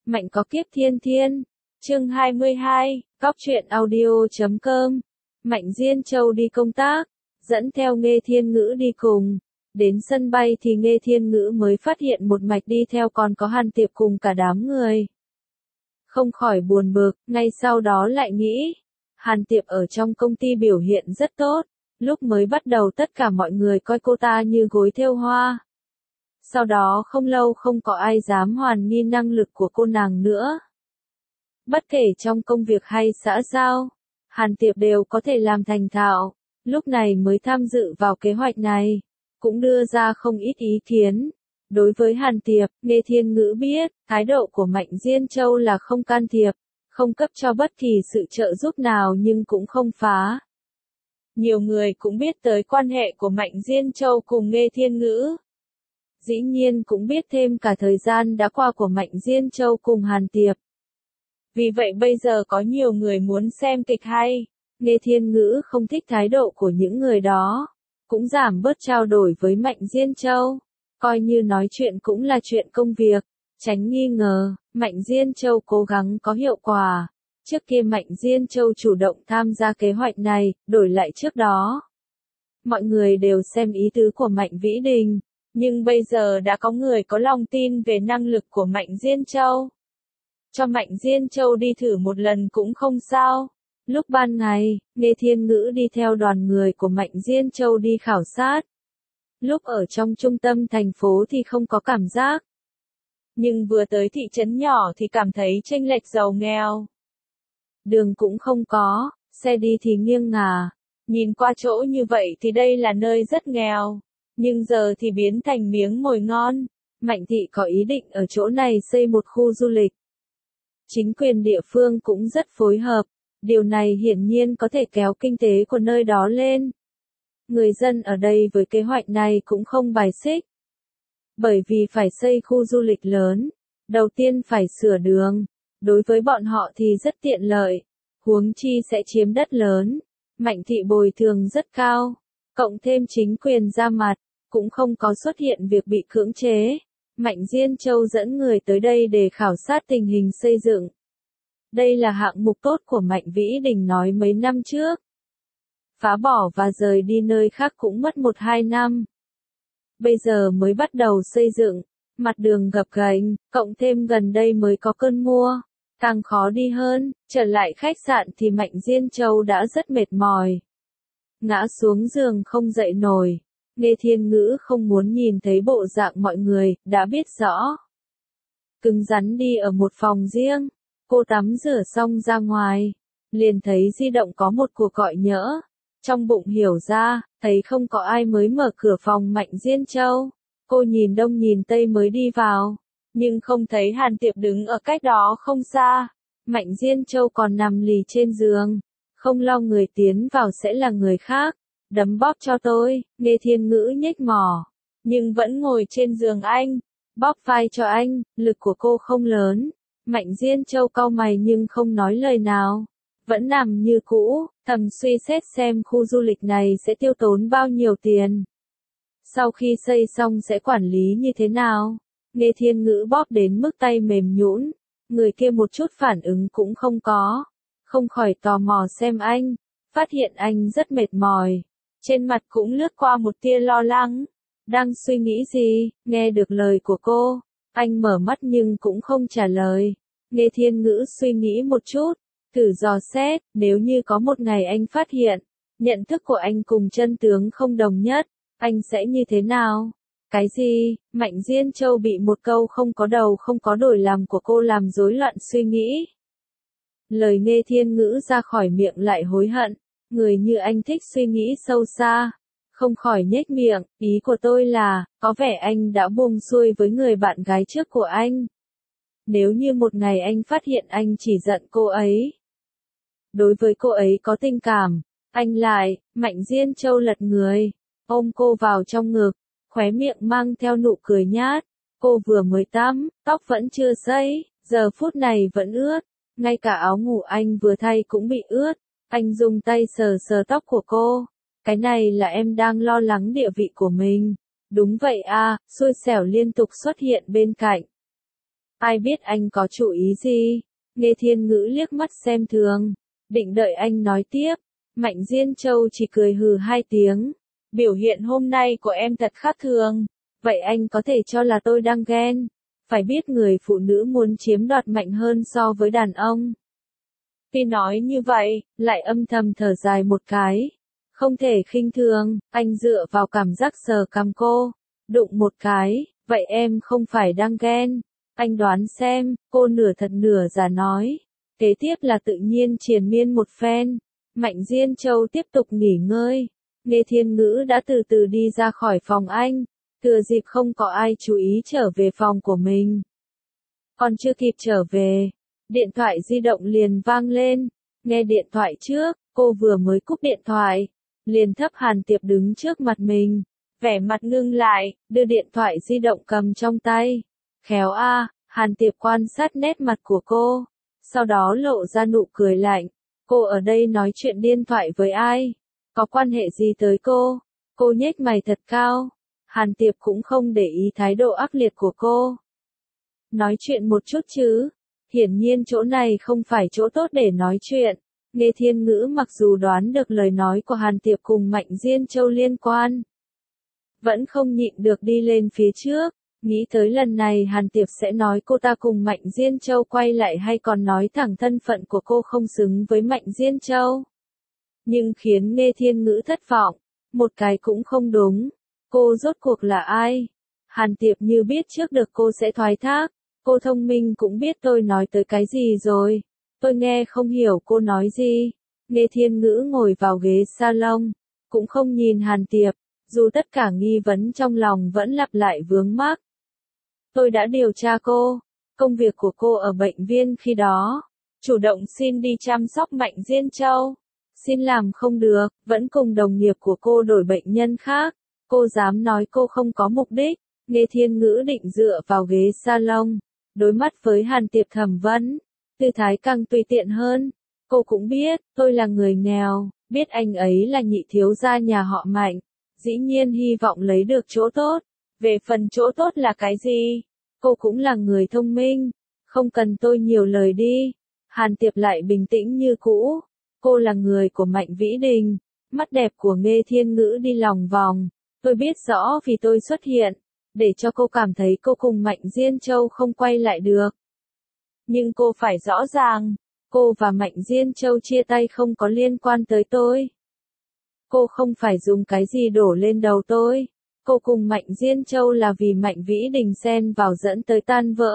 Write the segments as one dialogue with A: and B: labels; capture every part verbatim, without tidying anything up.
A: Mạnh có kiếp thiên thiên. Chương hai mươi hai, Cóc truyện audio chấm com. Mạnh Diên Châu đi công tác, dẫn theo Nghê Thiên Ngữ đi cùng. Đến sân bay thì Nghê Thiên Ngữ mới phát hiện một mạch đi theo còn có Hàn Tiệp cùng cả đám người. Không khỏi buồn bực, ngay sau đó lại nghĩ, Hàn Tiệp ở trong công ty biểu hiện rất tốt, lúc mới bắt đầu tất cả mọi người coi cô ta như gối thêu hoa. Sau đó không lâu không có ai dám hoài nghi năng lực của cô nàng nữa. Bất kể trong công việc hay xã giao, Hàn Tiệp đều có thể làm thành thạo, lúc này mới tham dự vào kế hoạch này, cũng đưa ra không ít ý kiến. Đối với Hàn Tiệp, Nghê Thiên Ngữ biết, thái độ của Mạnh Diên Châu là không can thiệp, không cấp cho bất kỳ sự trợ giúp nào nhưng cũng không phá. Nhiều người cũng biết tới quan hệ của Mạnh Diên Châu cùng Nghê Thiên Ngữ. Dĩ nhiên cũng biết thêm cả thời gian đã qua của Mạnh Diên Châu cùng Hàn Tiệp. Vì vậy bây giờ có nhiều người muốn xem kịch hay, Nghê Thiên Ngữ không thích thái độ của những người đó, cũng giảm bớt trao đổi với Mạnh Diên Châu, coi như nói chuyện cũng là chuyện công việc, tránh nghi ngờ. Mạnh Diên Châu cố gắng có hiệu quả. Trước kia Mạnh Diên Châu chủ động tham gia kế hoạch này, đổi lại trước đó. Mọi người đều xem ý tứ của Mạnh Vĩ Đình, nhưng bây giờ đã có người có lòng tin về năng lực của Mạnh Diên Châu. Cho Mạnh Diên Châu đi thử một lần cũng không sao. Lúc ban ngày, Nghê Thiên Ngữ đi theo đoàn người của Mạnh Diên Châu đi khảo sát. Lúc ở trong trung tâm thành phố thì không có cảm giác. Nhưng vừa tới thị trấn nhỏ thì cảm thấy chênh lệch giàu nghèo. Đường cũng không có, xe đi thì nghiêng ngả. Nhìn qua chỗ như vậy thì đây là nơi rất nghèo. Nhưng giờ thì biến thành miếng mồi ngon. Mạnh thị có ý định ở chỗ này xây một khu du lịch. Chính quyền địa phương cũng rất phối hợp. Điều này hiển nhiên có thể kéo kinh tế của nơi đó lên. Người dân ở đây với kế hoạch này cũng không bài xích. Bởi vì phải xây khu du lịch lớn, đầu tiên phải sửa đường. Đối với bọn họ thì rất tiện lợi. Huống chi sẽ chiếm đất lớn. Mạnh thị bồi thường rất cao. Cộng thêm chính quyền ra mặt, cũng không có xuất hiện việc bị cưỡng chế. Mạnh Diên Châu dẫn người tới đây để khảo sát tình hình xây dựng. Đây là hạng mục tốt của Mạnh Vĩ Đình nói mấy năm trước. Phá bỏ và rời đi nơi khác cũng mất một hai năm. Bây giờ mới bắt đầu xây dựng, mặt đường gập ghềnh, cộng thêm gần đây mới có cơn mưa, càng khó đi hơn. Trở lại khách sạn thì Mạnh Diên Châu đã rất mệt mỏi. Ngã xuống giường không dậy nổi. Nghê Thiên Ngữ không muốn nhìn thấy bộ dạng mọi người, đã biết rõ. Cứng rắn đi ở một phòng riêng, cô tắm rửa xong ra ngoài, liền thấy di động có một cuộc gọi nhỡ. Trong bụng hiểu ra, thấy không có ai mới mở cửa phòng Mạnh Diên Châu. Cô nhìn đông nhìn tây mới đi vào, nhưng không thấy Hàn Tiệp đứng ở cách đó không xa. Mạnh Diên Châu còn nằm lì trên giường, không lo người tiến vào sẽ là người khác. Đấm bóp cho tôi, Nghê Thiên Ngữ nhếch mỏ, nhưng vẫn ngồi trên giường anh, bóp vai cho anh. Lực của cô không lớn. Mạnh Diên Châu cau mày nhưng không nói lời nào, vẫn nằm như cũ, thầm suy xét xem khu du lịch này sẽ tiêu tốn bao nhiêu tiền. Sau khi xây xong sẽ quản lý như thế nào. Nghê Thiên Ngữ bóp đến mức tay mềm nhũn, người kia một chút phản ứng cũng không có, không khỏi tò mò xem anh, phát hiện anh rất mệt mỏi. Trên mặt cũng lướt qua một tia lo lắng. Đang suy nghĩ gì, nghe được lời của cô, anh mở mắt nhưng cũng không trả lời. Nghê Thiên Ngữ suy nghĩ một chút, thử dò xét, nếu như có một ngày anh phát hiện, nhận thức của anh cùng chân tướng không đồng nhất, anh sẽ như thế nào? Cái gì? Mạnh Diên Châu bị một câu không có đầu không có đuôi làm của cô làm rối loạn suy nghĩ. Lời Nghê Thiên Ngữ ra khỏi miệng lại hối hận. Người như anh thích suy nghĩ sâu xa. Không khỏi nhếch miệng, ý của tôi là, có vẻ anh đã buông xuôi với người bạn gái trước của anh. Nếu như một ngày anh phát hiện anh chỉ giận cô ấy, đối với cô ấy có tình cảm, anh lại. Mạnh Diên Châu lật người, ôm cô vào trong ngực, khóe miệng mang theo nụ cười nhát. Cô vừa mới tắm, tóc vẫn chưa sấy, giờ phút này vẫn ướt, ngay cả áo ngủ anh vừa thay cũng bị ướt. Anh dùng tay sờ sờ tóc của cô. Cái này là em đang lo lắng địa vị của mình. Đúng vậy à, xui xẻo liên tục xuất hiện bên cạnh. Ai biết anh có chủ ý gì? Nghe Thiên Ngữ liếc mắt xem thường, định đợi anh nói tiếp. Mạnh Diên Châu chỉ cười hừ hai tiếng. Biểu hiện hôm nay của em thật khác thường. Vậy anh có thể cho là tôi đang ghen. Phải biết người phụ nữ muốn chiếm đoạt mạnh hơn so với đàn ông. Khi nói như vậy, lại âm thầm thở dài một cái. Không thể khinh thường, anh dựa vào cảm giác sờ cằm cô. Đụng một cái, vậy em không phải đang ghen. Anh đoán xem, cô nửa thật nửa giả nói. Kế tiếp là tự nhiên triền miên một phen. Mạnh Diên Châu tiếp tục nghỉ ngơi. Nghe Thiên Ngữ đã từ từ đi ra khỏi phòng anh. Thừa dịp không có ai chú ý trở về phòng của mình. Còn chưa kịp trở về, điện thoại di động liền vang lên. Nghe điện thoại trước, cô vừa mới cúp điện thoại. Liền thấp Hàn Tiệp đứng trước mặt mình. Vẻ mặt ngưng lại, đưa điện thoại di động cầm trong tay. Khéo a, Hàn Tiệp quan sát nét mặt của cô. Sau đó lộ ra nụ cười lạnh. Cô ở đây nói chuyện điện thoại với ai? Có quan hệ gì tới cô? Cô nhếch mày thật cao. Hàn Tiệp cũng không để ý thái độ ác liệt của cô. Nói chuyện một chút chứ. Hiển nhiên chỗ này không phải chỗ tốt để nói chuyện. Nghe Thiên Ngữ mặc dù đoán được lời nói của Hàn Tiệp cùng Mạnh Diên Châu liên quan. Vẫn không nhịn được đi lên phía trước. Nghĩ tới lần này Hàn Tiệp sẽ nói cô ta cùng Mạnh Diên Châu quay lại hay còn nói thẳng thân phận của cô không xứng với Mạnh Diên Châu. Nhưng khiến Nghe Thiên Ngữ thất vọng. Một cái cũng không đúng. Cô rốt cuộc là ai? Hàn Tiệp như biết trước được cô sẽ thoái thác. Cô thông minh cũng biết tôi nói tới cái gì rồi. Tôi nghe không hiểu cô nói gì. Nghe Thiên Ngữ ngồi vào ghế salon. Cũng không nhìn Hàn Tiệp. Dù tất cả nghi vấn trong lòng vẫn lặp lại vướng mắc. Tôi đã điều tra cô. Công việc của cô ở bệnh viện khi đó. Chủ động xin đi chăm sóc Mạnh Diên Châu. Xin làm không được, vẫn cùng đồng nghiệp của cô đổi bệnh nhân khác. Cô dám nói cô không có mục đích. Nghe Thiên Ngữ định dựa vào ghế salon. Đối mắt với Hàn Tiệp thẩm vấn. Tư thái càng tùy tiện hơn. Cô cũng biết, tôi là người nghèo. Biết anh ấy là nhị thiếu gia nhà họ Mạnh. Dĩ nhiên hy vọng lấy được chỗ tốt. Về phần chỗ tốt là cái gì? Cô cũng là người thông minh. Không cần tôi nhiều lời đi. Hàn Tiệp lại bình tĩnh như cũ. Cô là người của Mạnh Vĩ Đình. Mắt đẹp của Nghe Thiên Ngữ đi lòng vòng. Tôi biết rõ vì tôi xuất hiện. Để cho cô cảm thấy cô cùng Mạnh Diên Châu không quay lại được. Nhưng cô phải rõ ràng. Cô và Mạnh Diên Châu chia tay không có liên quan tới tôi. Cô không phải dùng cái gì đổ lên đầu tôi. Cô cùng Mạnh Diên Châu là vì Mạnh Vĩ Đình xen vào dẫn tới tan vỡ.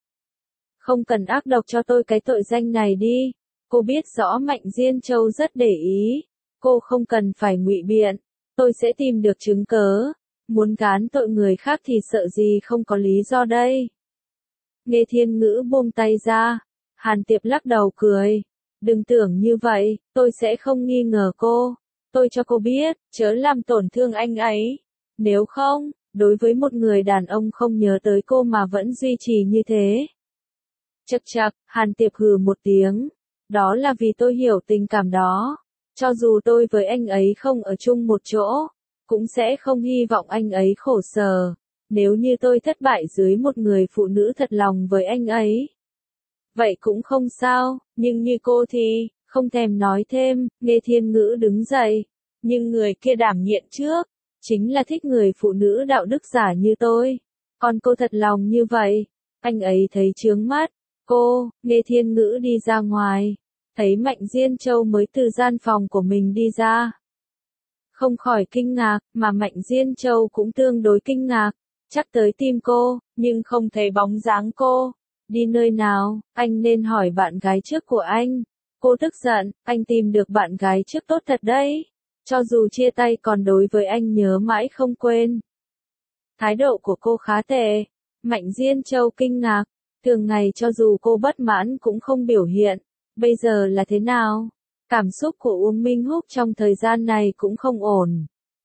A: Không cần ác độc cho tôi cái tội danh này đi. Cô biết rõ Mạnh Diên Châu rất để ý. Cô không cần phải ngụy biện. Tôi sẽ tìm được chứng cớ. Muốn gán tội người khác thì sợ gì không có lý do đây. Nghe Thiên Ngữ buông tay ra. Hàn Tiệp lắc đầu cười. Đừng tưởng như vậy, tôi sẽ không nghi ngờ cô. Tôi cho cô biết, chớ làm tổn thương anh ấy. Nếu không, đối với một người đàn ông không nhớ tới cô mà vẫn duy trì như thế. Chậc chậc, Hàn Tiệp hừ một tiếng. Đó là vì tôi hiểu tình cảm đó. Cho dù tôi với anh ấy không ở chung một chỗ, cũng sẽ không hy vọng anh ấy khổ sở. Nếu như tôi thất bại dưới một người phụ nữ thật lòng với anh ấy. Vậy cũng không sao, nhưng như cô thì, không thèm nói thêm. Nghe Thiên Ngữ đứng dậy. Nhưng người kia đảm nhiệm trước, chính là thích người phụ nữ đạo đức giả như tôi. Còn cô thật lòng như vậy, anh ấy thấy chướng mắt. Cô, Nghe Thiên Ngữ đi ra ngoài, thấy Mạnh Diên Châu mới từ gian phòng của mình đi ra. Không khỏi kinh ngạc, mà Mạnh Diên Châu cũng tương đối kinh ngạc, chắc tới tìm cô, nhưng không thấy bóng dáng cô. Đi nơi nào, anh nên hỏi bạn gái trước của anh. Cô tức giận, anh tìm được bạn gái trước tốt thật đấy. Cho dù chia tay còn đối với anh nhớ mãi không quên. Thái độ của cô khá tệ. Mạnh Diên Châu kinh ngạc. Thường ngày cho dù cô bất mãn cũng không biểu hiện. Bây giờ là thế nào? Cảm xúc của Uông Minh Húc trong thời gian này cũng không ổn.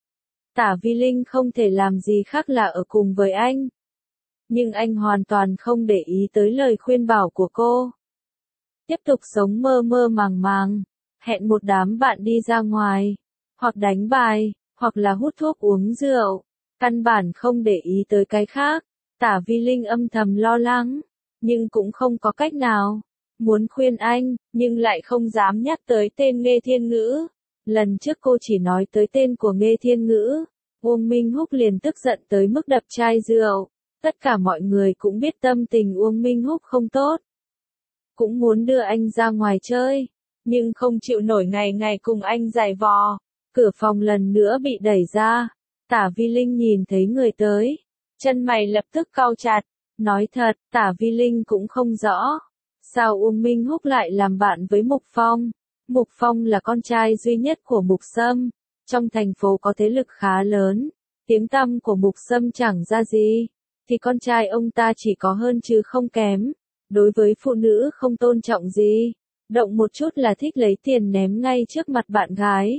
A: Tả Vi Linh không thể làm gì khác là ở cùng với anh. Nhưng anh hoàn toàn không để ý tới lời khuyên bảo của cô. Tiếp tục sống mơ mơ màng màng. Hẹn một đám bạn đi ra ngoài. Hoặc đánh bài, hoặc là hút thuốc uống rượu. Căn bản không để ý tới cái khác. Tả Vi Linh âm thầm lo lắng. nhưng cũng không có cách nào. Muốn khuyên anh, nhưng lại không dám nhắc tới tên Nghê Thiên Ngữ. Lần trước cô chỉ nói tới tên của Nghê Thiên Ngữ, Uông Minh Húc liền tức giận tới mức đập chai rượu. Tất cả mọi người cũng biết tâm tình Uông Minh Húc không tốt. Cũng muốn đưa anh ra ngoài chơi, nhưng không chịu nổi ngày ngày cùng anh giày vò. Cửa phòng lần nữa bị đẩy ra. Tả Vi Linh nhìn thấy người tới, chân mày lập tức cau chặt. Nói thật, Tả Vi Linh cũng không rõ. Sao Uông Minh Húc lại làm bạn với Mục Phong? Mục Phong là con trai duy nhất của Mục Sâm. Trong thành phố có thế lực khá lớn. Tiếng tăm của Mục Sâm chẳng ra gì. Thì con trai ông ta chỉ có hơn chứ không kém. Đối với phụ nữ không tôn trọng gì. Động một chút là thích lấy tiền ném ngay trước mặt bạn gái.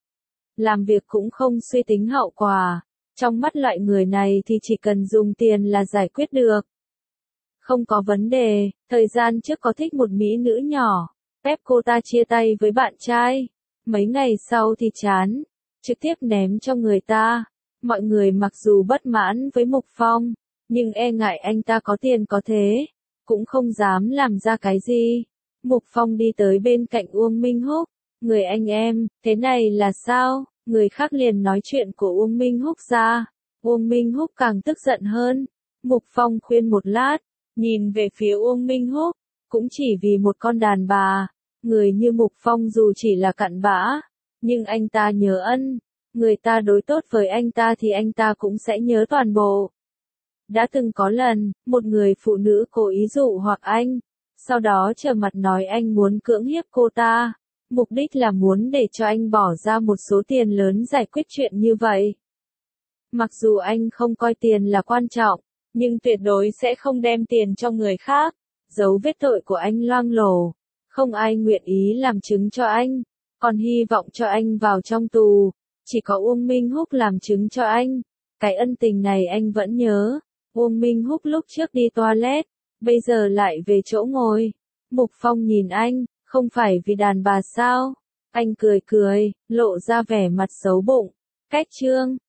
A: Làm việc cũng không suy tính hậu quả. Trong mắt loại người này thì chỉ cần dùng tiền là giải quyết được. Không có vấn đề, thời gian trước có thích một mỹ nữ nhỏ. Ép cô ta chia tay với bạn trai. Mấy ngày sau thì chán. Trực tiếp ném cho người ta. Mọi người mặc dù bất mãn với Mục Phong, nhưng e ngại anh ta có tiền có thế. Cũng không dám làm ra cái gì. Mục Phong đi tới bên cạnh Uông Minh Húc. Người anh em, thế này là sao? Người khác liền nói chuyện của Uông Minh Húc ra. Uông Minh Húc càng tức giận hơn. Mục Phong khuyên một lát, nhìn về phía Uông Minh Húc, cũng chỉ vì một con đàn bà. Người như Mục Phong dù chỉ là cặn bã, nhưng anh ta nhớ ân. Người ta đối tốt với anh ta thì anh ta cũng sẽ nhớ toàn bộ. Đã từng có lần, một người phụ nữ cố ý dụ hoặc anh, sau đó trở mặt nói anh muốn cưỡng hiếp cô ta. Mục đích là muốn để cho anh bỏ ra một số tiền lớn giải quyết chuyện như vậy. Mặc dù anh không coi tiền là quan trọng, nhưng tuyệt đối sẽ không đem tiền cho người khác. Dấu vết tội của anh loang lổ. Không ai nguyện ý làm chứng cho anh. Còn hy vọng cho anh vào trong tù. Chỉ có Uông Minh Húc làm chứng cho anh. Cái ân tình này anh vẫn nhớ. Uông Minh Húc lúc trước đi toilet, bây giờ lại về chỗ ngồi. Mục Phong nhìn anh, không phải vì đàn bà sao? Anh cười cười, lộ ra vẻ mặt xấu bụng. Cách chương